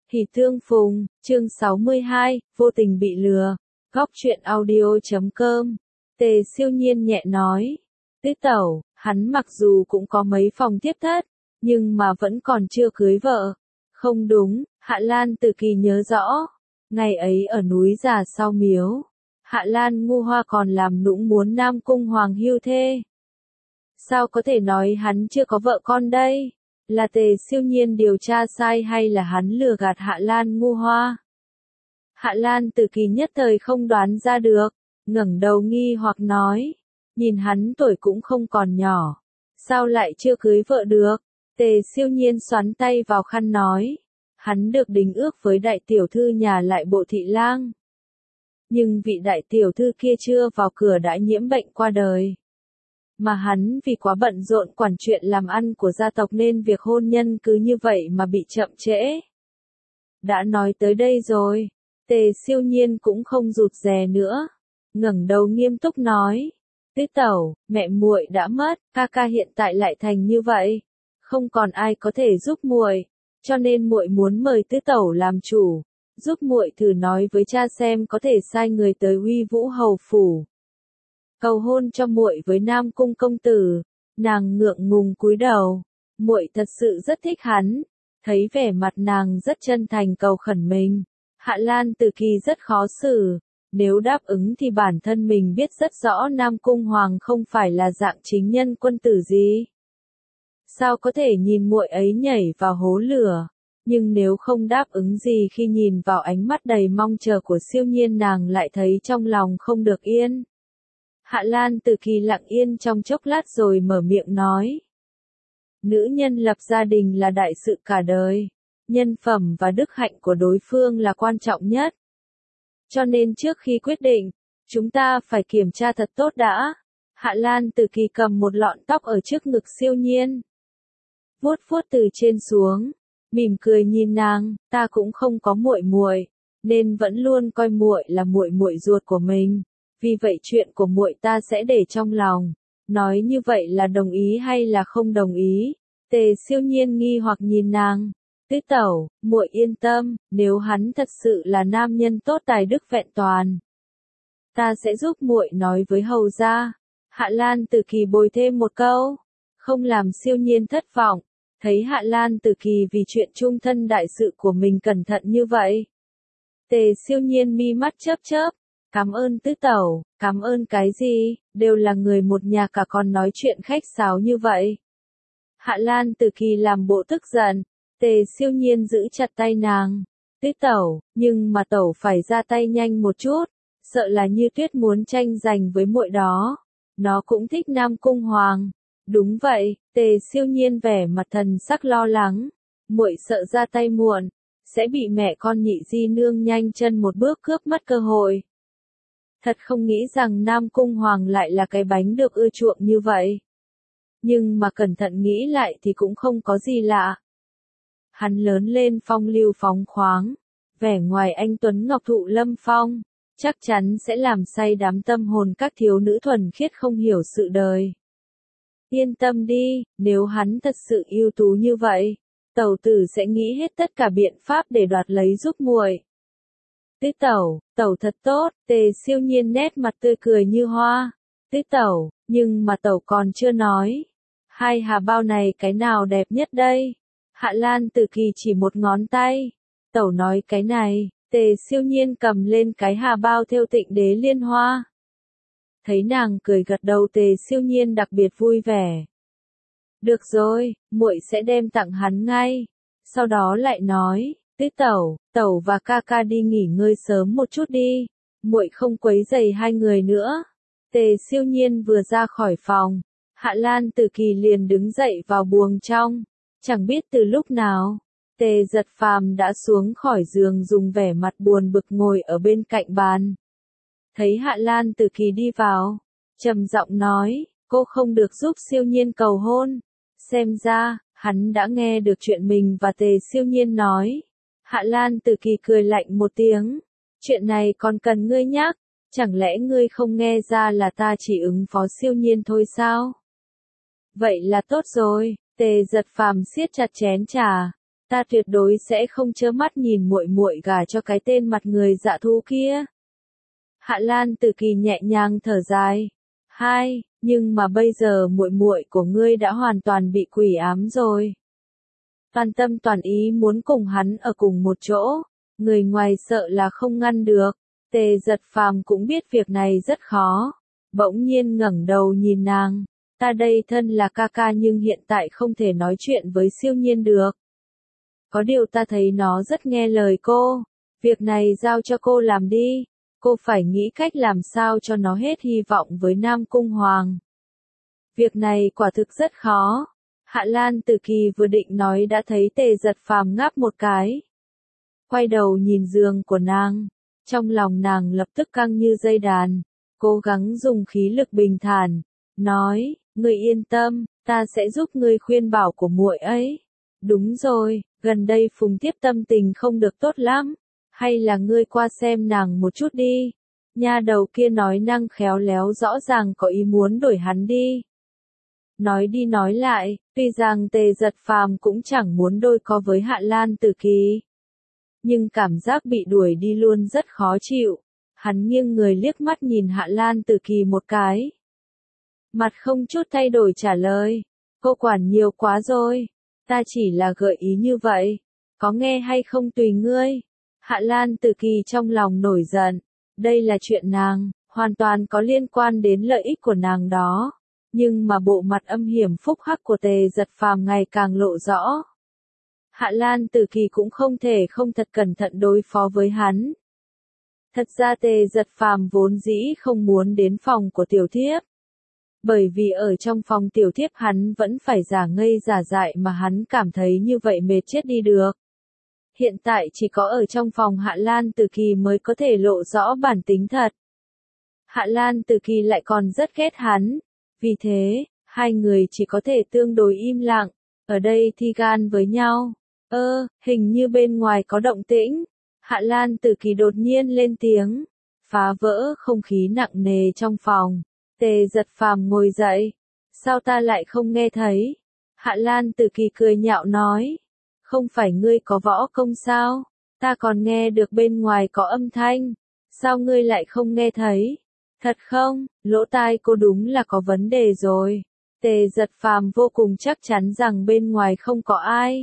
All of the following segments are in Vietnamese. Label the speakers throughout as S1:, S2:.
S1: Hỉ tương phùng, chương 62, vô tình bị lừa. Góc truyện audio.com. Tề Siêu Nhiên nhẹ nói. Tứ tẩu, hắn mặc dù cũng có mấy phòng tiếp thất, nhưng mà vẫn còn chưa cưới vợ. Không đúng, Hạ Lan Tử Kỳ nhớ rõ. Ngày ấy ở núi Già sau miếu, Hạ Lan Ngu Hoa còn làm nũng muốn Nam Cung Hoàng hưu thê. Sao có thể nói hắn chưa có vợ con đây? Là Tề Siêu Nhiên điều tra sai hay là hắn lừa gạt Hạ Lan Ngu Hoa? Hạ Lan Tử Kỳ nhất thời không đoán ra được, ngẩng đầu nghi hoặc nói, nhìn hắn tuổi cũng không còn nhỏ, sao lại chưa cưới vợ được? Tề Siêu Nhiên xoắn tay vào khăn nói, hắn được đính ước với đại tiểu thư nhà lại Bộ Thị Lang. Nhưng vị đại tiểu thư kia chưa vào cửa đã nhiễm bệnh qua đời. Mà hắn vì quá bận rộn quản chuyện làm ăn của gia tộc nên việc hôn nhân cứ như vậy mà bị chậm trễ. Đã nói tới đây rồi, Tề Siêu Nhiên cũng không rụt rè nữa, ngẩng đầu nghiêm túc nói, tứ tẩu, mẹ muội đã mất, ca ca hiện tại lại thành như vậy, không còn ai có thể giúp muội, cho nên muội muốn mời tứ tẩu làm chủ, giúp muội thử nói với cha xem có thể sai người tới Uy Vũ hầu phủ. Cầu hôn cho muội với Nam Cung công tử. Nàng ngượng ngùng cúi đầu, muội thật sự rất thích hắn. Thấy vẻ mặt nàng rất chân thành cầu khẩn mình, Hạ Lan Tử Kỳ rất khó xử. Nếu đáp ứng thì bản thân mình biết rất rõ Nam Cung Hoàng không phải là dạng chính nhân quân tử gì. Sao có thể nhìn muội ấy nhảy vào hố lửa? Nhưng nếu không đáp ứng gì khi nhìn vào ánh mắt đầy mong chờ của Siêu Nhiên, nàng lại thấy trong lòng không được yên. Hạ Lan Tử Kỳ lặng yên trong chốc lát rồi mở miệng nói. Nữ nhân lập gia đình là đại sự cả đời. Nhân phẩm và đức hạnh của đối phương là quan trọng nhất. Cho nên trước khi quyết định, chúng ta phải kiểm tra thật tốt đã. Hạ Lan Tử Kỳ cầm một lọn tóc ở trước ngực Siêu Nhiên, vuốt vuốt từ trên xuống, mỉm cười nhìn nàng, ta cũng không có muội muội, nên vẫn luôn coi muội là muội muội ruột của mình. Vì vậy chuyện của muội ta sẽ để trong lòng. Nói như vậy là đồng ý hay là không đồng ý? Tề Siêu Nhiên nghi hoặc nhìn nàng. Tứ tẩu, muội yên tâm, nếu hắn thật sự là nam nhân tốt tài đức vẹn toàn, ta sẽ giúp muội nói với hầu gia. Hạ Lan Tử Kỳ bồi thêm một câu, không làm Siêu Nhiên thất vọng. Thấy Hạ Lan Tử Kỳ vì chuyện chung thân đại sự của mình cẩn thận như vậy, Tề Siêu Nhiên mi mắt chớp chớp. Cảm ơn tứ tẩu, cảm ơn cái gì, đều là người một nhà cả còn nói chuyện khách sáo như vậy. Hạ Lan Tử Kỳ làm bộ tức giận, Tề Siêu Nhiên giữ chặt tay nàng. Tứ tẩu, nhưng mà tẩu phải ra tay nhanh một chút, sợ là Như Tuyết muốn tranh giành với muội đó. Nó cũng thích Nam Cung Hoàng. Đúng vậy, Tề Siêu Nhiên vẻ mặt thần sắc lo lắng. Muội sợ ra tay muộn, sẽ bị mẹ con Nhị Di nương nhanh chân một bước cướp mất cơ hội. Thật không nghĩ rằng Nam Cung Hoàng lại là cái bánh được ưa chuộng như vậy. Nhưng mà cẩn thận nghĩ lại thì cũng không có gì lạ. Hắn lớn lên phong lưu phóng khoáng, vẻ ngoài anh tuấn ngọc thụ lâm phong, chắc chắn sẽ làm say đắm tâm hồn các thiếu nữ thuần khiết không hiểu sự đời. Yên tâm đi, nếu hắn thật sự ưu tú như vậy, tẩu tử sẽ nghĩ hết tất cả biện pháp để đoạt lấy giúp muội. Tứ tẩu, tẩu thật tốt, Tề Siêu Nhiên nét mặt tươi cười như hoa. Tứ tẩu, nhưng mà tẩu còn chưa nói. Hai hà bao này cái nào đẹp nhất đây? Hạ Lan Tử Kỳ chỉ một ngón tay. Tẩu nói cái này, Tề Siêu Nhiên cầm lên cái hà bao thêu Tịnh Đế liên hoa. Thấy nàng cười gật đầu, Tề Siêu Nhiên đặc biệt vui vẻ. Được rồi, muội sẽ đem tặng hắn ngay. Sau đó lại nói, tứ tẩu, tẩu và ca ca đi nghỉ ngơi sớm một chút đi, muội không quấy rầy hai người nữa. Tề Siêu Nhiên vừa ra khỏi phòng, Hạ Lan Tử Kỳ liền đứng dậy vào buồng trong. Chẳng biết từ lúc nào, Tề Giật Phàm đã xuống khỏi giường, dùng vẻ mặt buồn bực ngồi ở bên cạnh bàn. Thấy Hạ Lan Tử Kỳ đi vào, trầm giọng nói, cô không được giúp Siêu Nhiên cầu hôn. Xem ra, hắn đã nghe được chuyện mình và Tề Siêu Nhiên nói. Hạ Lan Tử Kỳ cười lạnh một tiếng. Chuyện này còn cần ngươi nhắc, chẳng lẽ ngươi không nghe ra là ta chỉ ứng phó Siêu Nhiên thôi sao? Vậy là tốt rồi, Tề Giật Phàm siết chặt chén trà. Ta tuyệt đối sẽ không trơ mắt nhìn muội muội gả cho cái tên mặt người dạ thú kia. Hạ Lan Tử Kỳ nhẹ nhàng thở dài. Hai, nhưng mà bây giờ muội muội của ngươi đã hoàn toàn bị quỷ ám rồi. Toàn tâm toàn ý muốn cùng hắn ở cùng một chỗ, người ngoài sợ là không ngăn được. Tề Giật Phàm cũng biết việc này rất khó, bỗng nhiên ngẩng đầu nhìn nàng, ta đây thân là ca ca nhưng hiện tại không thể nói chuyện với Siêu Nhiên được. Có điều ta thấy nó rất nghe lời cô, việc này giao cho cô làm đi, cô phải nghĩ cách làm sao cho nó hết hy vọng với Nam Cung Hoàng. Việc này quả thực rất khó. Hạ Lan Tử Kỳ vừa định nói đã thấy Tề Giật Phàm ngáp một cái. Quay đầu nhìn giường của nàng, trong lòng nàng lập tức căng như dây đàn, cố gắng dùng khí lực bình thản, nói, ngươi yên tâm, ta sẽ giúp ngươi khuyên bảo của muội ấy. Đúng rồi, gần đây Phùng Tiếp tâm tình không được tốt lắm, hay là ngươi qua xem nàng một chút đi. Nha đầu kia nói năng khéo léo rõ ràng có ý muốn đuổi hắn đi. Nói đi nói lại, tuy rằng Tề Giật Phàm cũng chẳng muốn đôi co với Hạ Lan Tử Kỳ, nhưng cảm giác bị đuổi đi luôn rất khó chịu. Hắn nghiêng người liếc mắt nhìn Hạ Lan Tử Kỳ một cái. Mặt không chút thay đổi trả lời, cô quản nhiều quá rồi, ta chỉ là gợi ý như vậy, có nghe hay không tùy ngươi. Hạ Lan Tử Kỳ trong lòng nổi giận, đây là chuyện nàng, hoàn toàn có liên quan đến lợi ích của nàng đó. Nhưng mà bộ mặt âm hiểm phúc hắc của Tề Giật Phàm ngày càng lộ rõ. Hạ Lan Tử Kỳ cũng không thể không thật cẩn thận đối phó với hắn. Thật ra Tề Giật Phàm vốn dĩ không muốn đến phòng của tiểu thiếp. Bởi vì ở trong phòng tiểu thiếp hắn vẫn phải giả ngây giả dại mà hắn cảm thấy như vậy mệt chết đi được. Hiện tại chỉ có ở trong phòng Hạ Lan Tử Kỳ mới có thể lộ rõ bản tính thật. Hạ Lan Tử Kỳ lại còn rất ghét hắn. Vì thế, hai người chỉ có thể tương đối im lặng, ở đây thi gan với nhau. Hình như bên ngoài có động tĩnh. Hạ Lan Tử Kỳ đột nhiên lên tiếng, phá vỡ không khí nặng nề trong phòng. Tề Giật Phàm ngồi dậy. Sao ta lại không nghe thấy? Hạ Lan Tử Kỳ cười nhạo nói. Không phải ngươi có võ công sao? Ta còn nghe được bên ngoài có âm thanh. Sao ngươi lại không nghe thấy? Thật không, lỗ tai cô đúng là có vấn đề rồi. Tề Giật Phàm vô cùng chắc chắn rằng bên ngoài không có ai.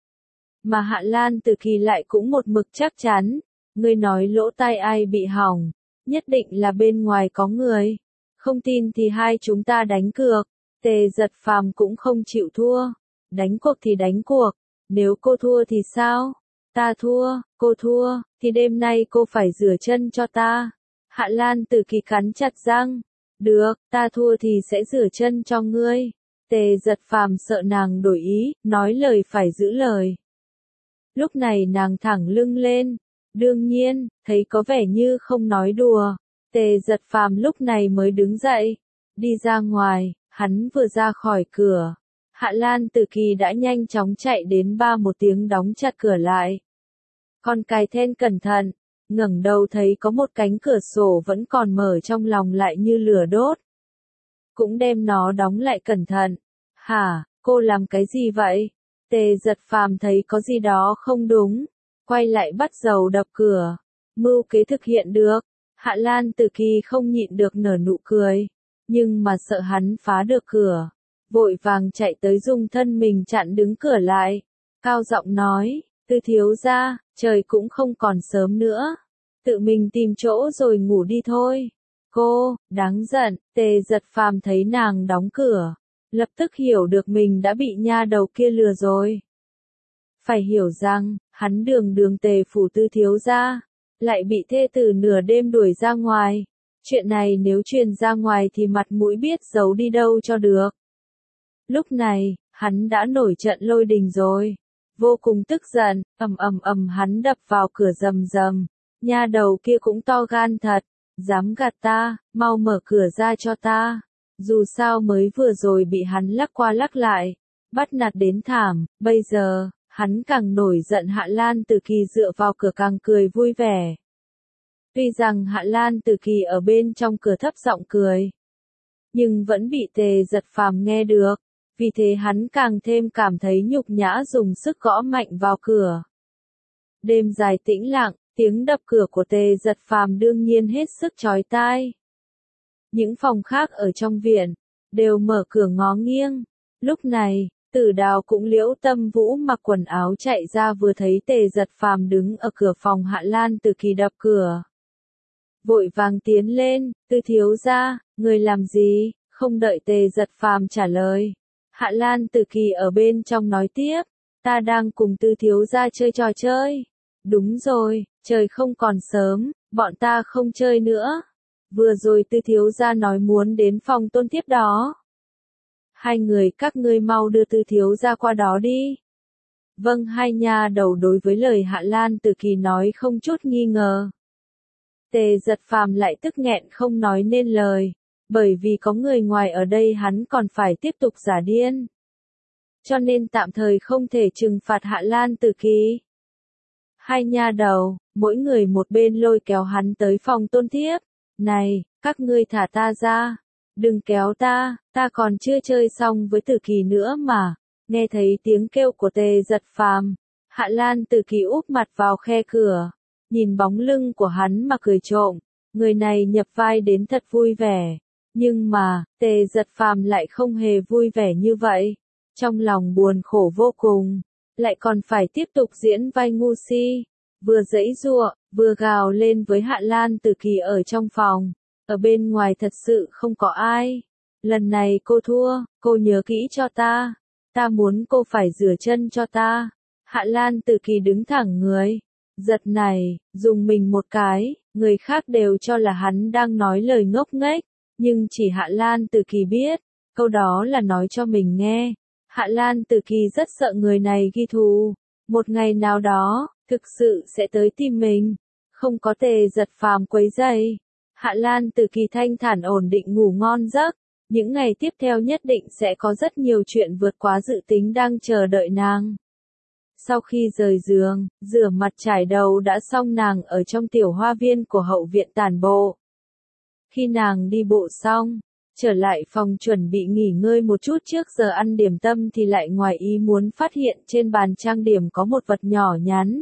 S1: Mà Hạ Lan Tử Kỳ lại cũng một mực chắc chắn. Ngươi nói lỗ tai ai bị hỏng, nhất định là bên ngoài có người. Không tin thì hai chúng ta đánh cược. Tề Giật Phàm cũng không chịu thua. Đánh cuộc thì đánh cuộc. Nếu cô thua thì sao? Ta thua, cô thua, thì đêm nay cô phải rửa chân cho ta. Hạ Lan Tử Kỳ cắn chặt răng. Được, ta thua thì sẽ rửa chân cho ngươi. Tề Giật Phàm sợ nàng đổi ý, nói lời phải giữ lời. Lúc này nàng thẳng lưng lên. Đương nhiên, thấy có vẻ như không nói đùa. Tề Giật Phàm lúc này mới đứng dậy. Đi ra ngoài, hắn vừa ra khỏi cửa. Hạ Lan Tử Kỳ đã nhanh chóng chạy đến một tiếng đóng chặt cửa lại. Con cài then cẩn thận. Ngẩng đầu thấy có một cánh cửa sổ vẫn còn mở trong lòng lại như lửa đốt. Cũng đem nó đóng lại cẩn thận. Hả, cô làm cái gì vậy? Tề Giật Phàm thấy có gì đó không đúng. Quay lại bắt đầu đập cửa. Mưu kế thực hiện được. Hạ Lan Tử Kỳ không nhịn được nở nụ cười. Nhưng mà sợ hắn phá được cửa. Vội vàng chạy tới dùng thân mình chặn đứng cửa lại. Cao giọng nói, Tư thiếu gia, trời cũng không còn sớm nữa. Tự mình tìm chỗ rồi ngủ đi thôi. Cô, đáng giận. Tề Giật Phàm thấy nàng đóng cửa. Lập tức hiểu được mình đã bị nha đầu kia lừa rồi. Phải hiểu rằng, hắn đường đường Tề phủ Tư thiếu gia, lại bị thê tử nửa đêm đuổi ra ngoài. Chuyện này nếu truyền ra ngoài thì mặt mũi biết giấu đi đâu cho được. Lúc này, hắn đã nổi trận lôi đình rồi. Vô cùng tức giận, hắn đập vào cửa rầm rầm. Nha đầu kia cũng to gan thật. Dám gạt ta, mau mở cửa ra cho ta. Dù sao mới vừa rồi bị hắn lắc qua lắc lại. Bắt nạt đến thảm, bây giờ, hắn càng nổi giận. Hạ Lan Tử Kỳ dựa vào cửa càng cười vui vẻ. Tuy rằng Hạ Lan Tử Kỳ ở bên trong cửa thấp giọng cười, nhưng vẫn bị Tề Giật Phàm nghe được. vì thế hắn càng thêm cảm thấy nhục nhã dùng sức gõ mạnh vào cửa. Đêm dài tĩnh lặng, tiếng đập cửa của Tề Giật Phàm đương nhiên hết sức chói tai. Những phòng khác ở trong viện, đều mở cửa ngó nghiêng. Lúc này, Tử Đào cũng Liễu Tâm Vũ mặc quần áo chạy ra vừa thấy Tề Giật Phàm đứng ở cửa phòng Hạ Lan Tử Kỳ đập cửa. Vội vàng tiến lên, Tư thiếu gia, người làm gì, không đợi Tề Giật Phàm trả lời. Hạ Lan Tử Kỳ ở bên trong nói tiếp, ta đang cùng Tư thiếu gia chơi trò chơi. Đúng rồi, trời không còn sớm, bọn ta không chơi nữa. Vừa rồi Tư thiếu gia nói muốn đến phòng Tôn tiếp đó. Hai người các ngươi mau đưa Tư thiếu gia qua đó đi. Vâng, hai nha đầu đối với lời Hạ Lan Tử Kỳ nói không chút nghi ngờ. Tề Giật Phàm lại tức nghẹn không nói nên lời, bởi vì có người ngoài ở đây hắn còn phải tiếp tục giả điên. Cho nên tạm thời không thể trừng phạt Hạ Lan Tử Kỳ. Hai nha đầu, mỗi người một bên lôi kéo hắn tới phòng Tôn thiếp. Này, các ngươi thả ta ra. Đừng kéo ta còn chưa chơi xong với Tử Kỳ nữa mà. Nghe thấy tiếng kêu của Tề Giật Phàm, Hạ Lan Tử Kỳ úp mặt vào khe cửa, nhìn bóng lưng của hắn mà cười trộm. Người này nhập vai đến thật vui vẻ. Nhưng mà, Tề Giật Phàm lại không hề vui vẻ như vậy. Trong lòng buồn khổ vô cùng, lại còn phải tiếp tục diễn vai ngu si. Vừa giãy giụa, vừa gào lên với Hạ Lan Tử Kỳ ở trong phòng. Ở bên ngoài thật sự không có ai. Lần này cô thua, cô nhớ kỹ cho ta. Ta muốn cô phải rửa chân cho ta. Hạ Lan Tử Kỳ đứng thẳng người. Giật này, dùng mình một cái, người khác đều cho là hắn đang nói lời ngốc nghếch. Nhưng chỉ Hạ Lan Tử Kỳ biết, câu đó là nói cho mình nghe. Hạ Lan Tử Kỳ rất sợ người này ghi thù. Một ngày nào đó, thực sự sẽ tới tìm mình. Không có Tề Giật Phàm quấy rầy. Hạ Lan Tử Kỳ thanh thản ổn định ngủ ngon giấc. Những ngày tiếp theo nhất định sẽ có rất nhiều chuyện vượt quá dự tính đang chờ đợi nàng. Sau khi rời giường, rửa mặt trải đầu đã xong, nàng ở trong tiểu hoa viên của hậu viện tản bộ. Khi nàng đi bộ xong, trở lại phòng chuẩn bị nghỉ ngơi một chút trước giờ ăn điểm tâm thì lại ngoài ý muốn phát hiện trên bàn trang điểm có một vật nhỏ nhắn.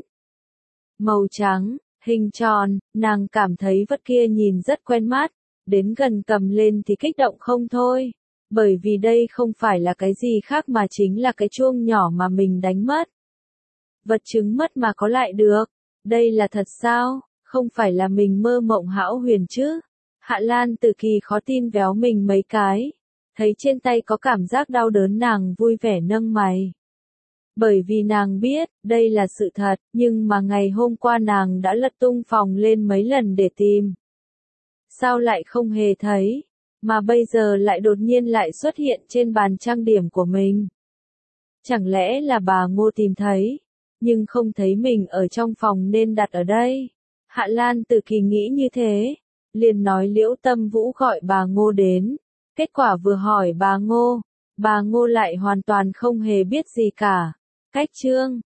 S1: Màu trắng, hình tròn, nàng cảm thấy vật kia nhìn rất quen mắt, đến gần cầm lên thì kích động không thôi. Bởi vì đây không phải là cái gì khác mà chính là cái chuông nhỏ mà mình đánh mất. Vật chứng mất mà có lại được. Đây là thật sao? Không phải là mình mơ mộng hão huyền chứ? Hạ Lan Tử Kỳ khó tin véo mình mấy cái. Thấy trên tay có cảm giác đau đớn, nàng vui vẻ nâng mày. Bởi vì nàng biết, đây là sự thật, nhưng mà ngày hôm qua nàng đã lật tung phòng lên mấy lần để tìm. Sao lại không hề thấy? Mà bây giờ lại đột nhiên lại xuất hiện trên bàn trang điểm của mình. Chẳng lẽ là bà Ngô tìm thấy, nhưng không thấy mình ở trong phòng nên đặt ở đây. Hạ Lan Tử Kỳ nghĩ như thế, liền nói Liễu Tâm Vũ gọi bà Ngô đến. Kết quả vừa hỏi bà Ngô lại hoàn toàn không hề biết gì cả. Cách chương